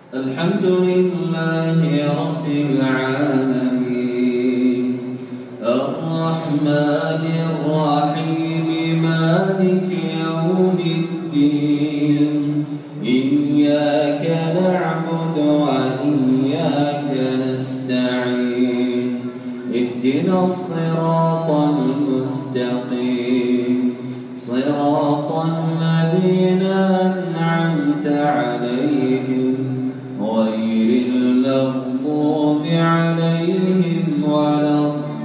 الحمد لله رب العالمين الرحمن الرحيم مالك يوم الدين إياك نعبد وإياك نستعين اهدنا الصراط المستقيم صراط الذين أنعمت عليهم غير المغضوب عليهم ولا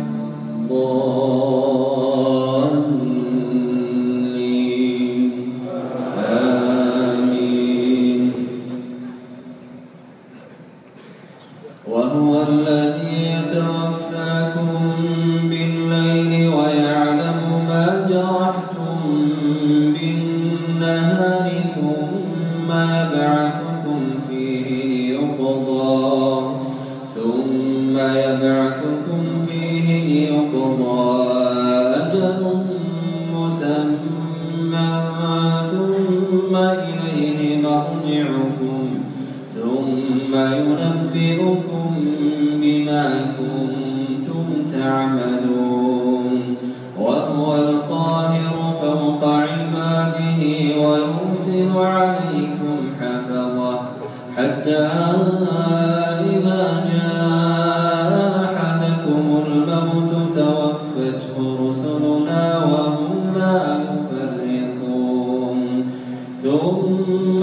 الضالين آمين. وهو الذي يتوفاكم بالليل ويعلم ما جرحتم بالنهار ثم يبعثكم فيه ليقضى أجل مسمى ثم إليه مرجعكم ثم ينبئكم بما كنتم تعملون. وهو القاهر فوق عباده ويرسل عليكم حفظه حتى إذا جاء أحدكم الموت توفته رسلنا وهم لا يفرطون ثم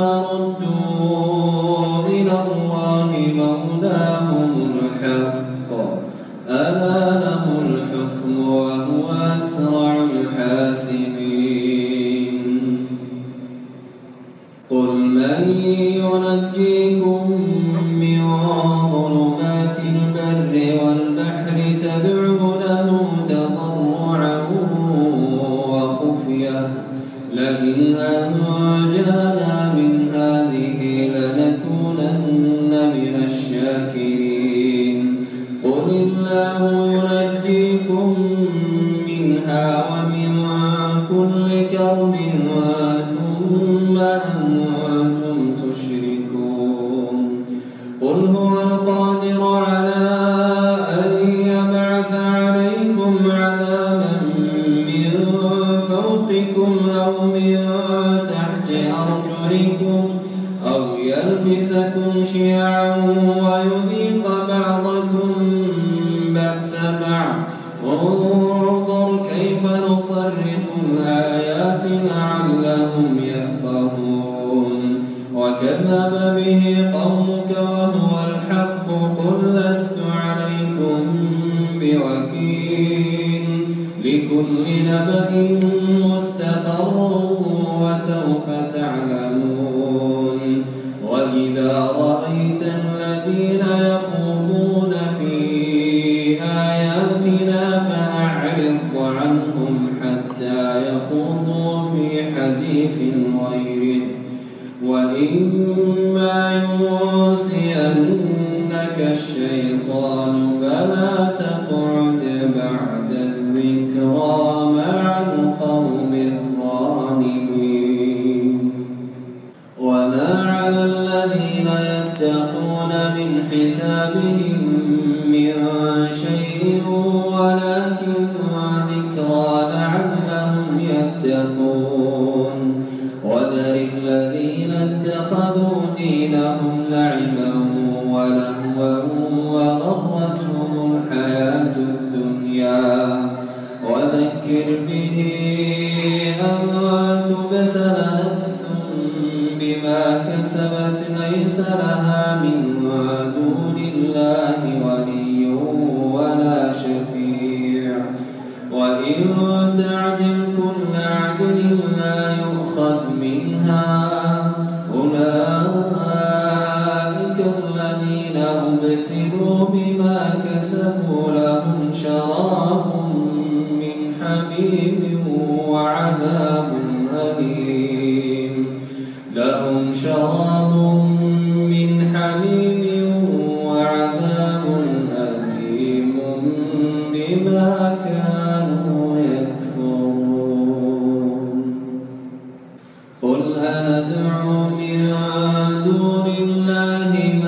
ردوا إلى الله مولاهم الحق ألا له الحكم وهو أسرع الحاسبين. قل من ينجيكم من ظلمات البر والبحر تدعونه تضرعا وخفية لئن أنجانا من هذه لنكونن من الشاكرين. قل الله ينجيكم منها ومن كل كرب ثم أنتم تشركون. قل هو القادر على أن يبعث عليكم عذابا من فوقكم أو من تحت أرجلكم أو يلبسكم شيعا ويذيق بعضكم بأس بعض. انظر كيف نصرف الآيات لعلهم يفقهون. وكذب به قومك وهو الحق قل لست عليكم بوكيل لكل نبأ مستقر وسوف تعلمون. وإذا رأيت الذين يخوضون في آياتنا فأعرض عنهم حتى يخوضوا في حديث غيره وإما ينسينك الشيطان فلا تقعد بعد الذكرى مع القوم الظالمين. وما على الذين يتقون من حسابهم من شيء ولكن ذكرى لعلهم يتقون. وذر الذين اتخذوا دينهم لعبا ولهوا وغرتهم الحياة الدنيا وذكر به أن تبسل نفس بما كسبت ليس لها من دون الله ولي ولا شفيع. وإن تعدل كل عدل لا يؤخذ منها أولئك الذين أبسلوا بما كسبوا لهم شراب من حميم وعذاب أليم بما كانوا يكفرون. قل أندعو من دون الله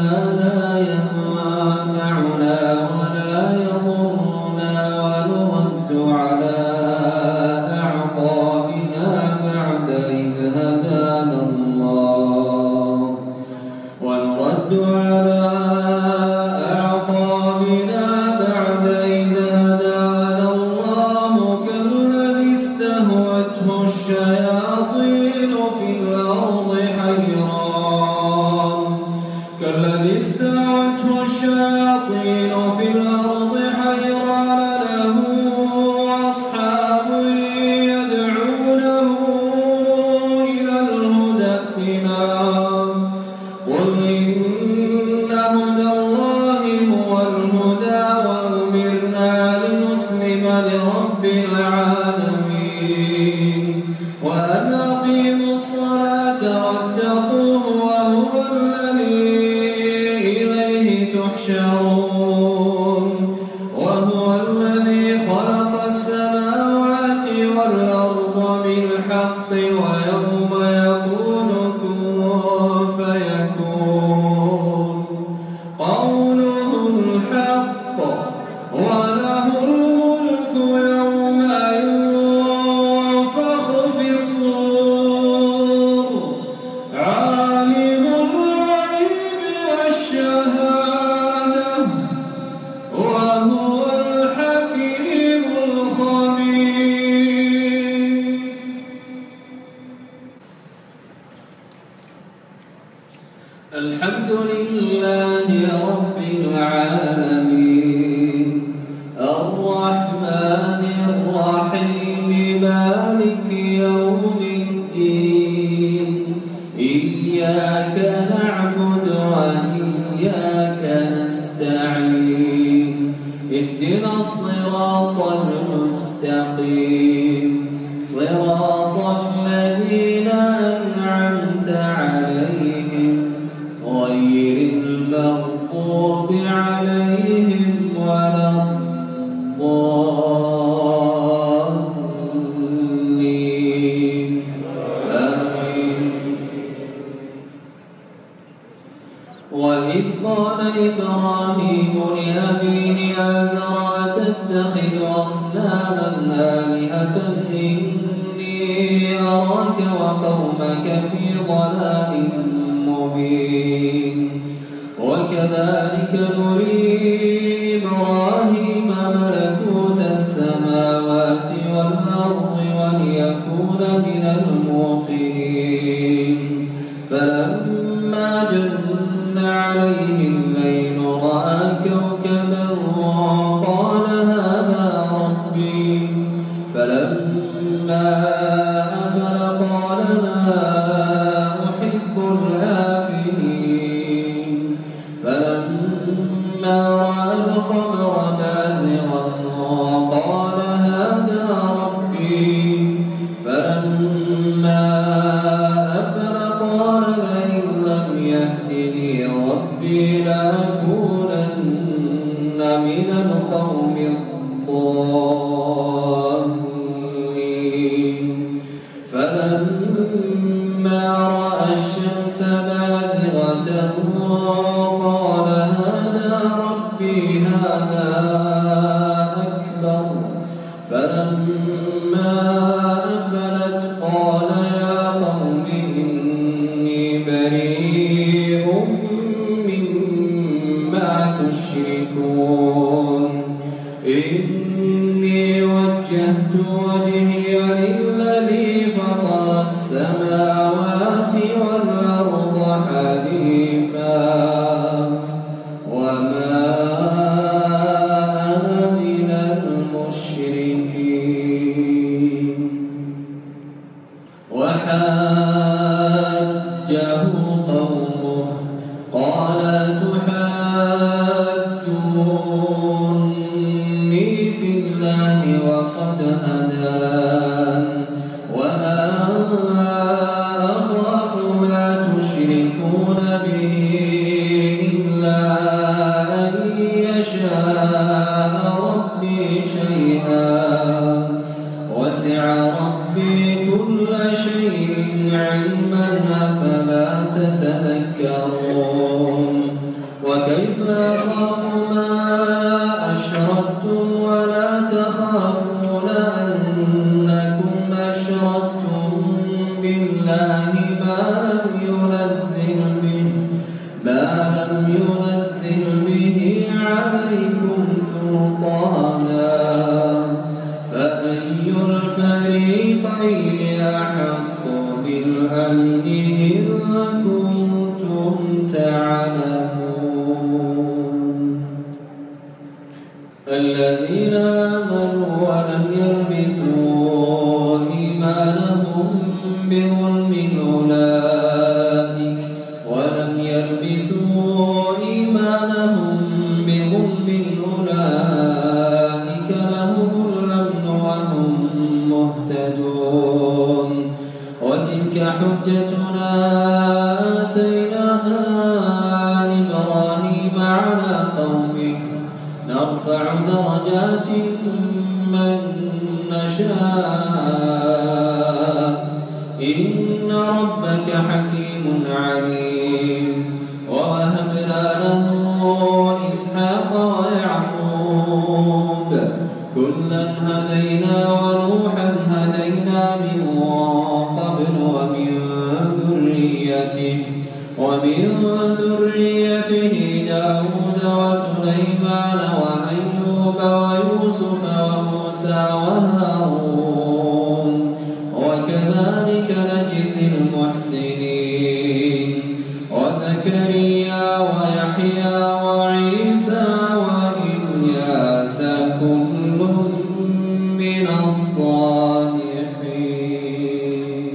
يحشرون وهو الذي خلق السماوات والأرض بالحق ويوم يقول كن فيكون قوله الحق وله الملك يوم ينفخ في الصور عالم الغيب والشهادة وهو الحكيم الخبير. الحمد لله رب العالمين الرحمن الرحيم مالك يوم الدين إياك نعبد وإياك نستعين اهدنا الصراط المستقيم صراط الذين أنعمت عليهم غير المغضوب عليهم ولا الضالين آمين. وإذ قال إبراهيم لأبيه آزر أتتخذ أصناما آلهة إني أراك وقومك في ضلال مبين وكذلك نري إبراهيم ملكوت السماوات والأرض وليكون من الموقنين فلما جن عليه الليل رأى كوكبا قال هذا ربي فلما أفل قال لا أحب الآفلين فلما رأى القمر بازغا قال هذا ربي فلما أفل قال لئن لم يهدني ربي لأكونن من القوم الضالين فلما رأى الشمس بازغة قال هذا ربي هذا أكبر فلما أفلت قال يا قوم إني بريء مما تشركون إني وجهت وجهي للذي فطر السماوات والأرض حنيفا وما أنا من المشركين. وحاجه قومه قال تحاجوني في الله وقد هدان وما أخاف ما تشركون به إلا أن يشاء ربي شيئا وسع ربي كل شيء علما أفلا تتذكرون. وكيف أخاف ما أشركتم ولا تخافون أنكم أشركتم بالله ما لم ينزل به عليكم سلطانا فأي الفريقين أحق بالأمن إن كنتم تعلمون. الذين آمنوا ولم يلبسوا إيمانهم بظلم أولئك لهم الأمن وهم مهتدون. وتلك حجتنا آتيناها إبراهيم على نرفع درجات من نشاء إن ربك حكيم عليم ووهبنا له إسحاق ويعقوب كلا هدينا ونوحا هدينا من قبل ومن ذريته داود وسليمان وأيوب ويوسف وموسى وهارون وكذلك نجزي المحسنين وزكريا ويحيى وعيسى وإلياس كل من الصالحين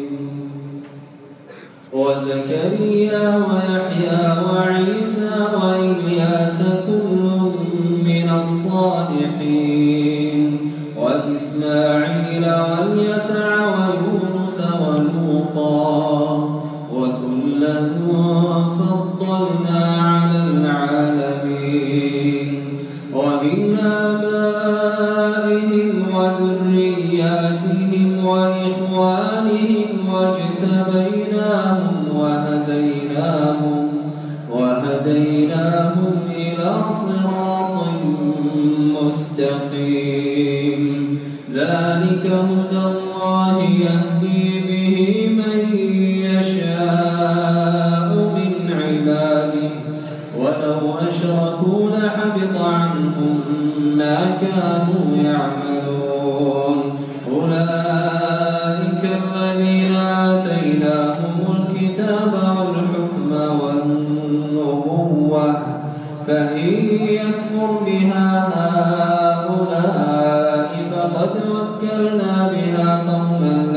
وزكريا ويحيى وعيسى وإلياس كل من الصالحين وإسماعيل واليسع ويونس ولوطا وكلا فضلنا على العالمين ومن آبائهم وذرياتهم وإخوانهم واجتبيناهم وهديناهم إلى صراط مستقيم ذلك هدى الله يهدي به من يشاء من عباده ولو أشركوا لحبط عنهم ما كانوا يعملون أولئك الذين آتيناهم الكتاب والحكم والنبوة فإن يكفر بها هؤلاء فقد وكلنا بها قوما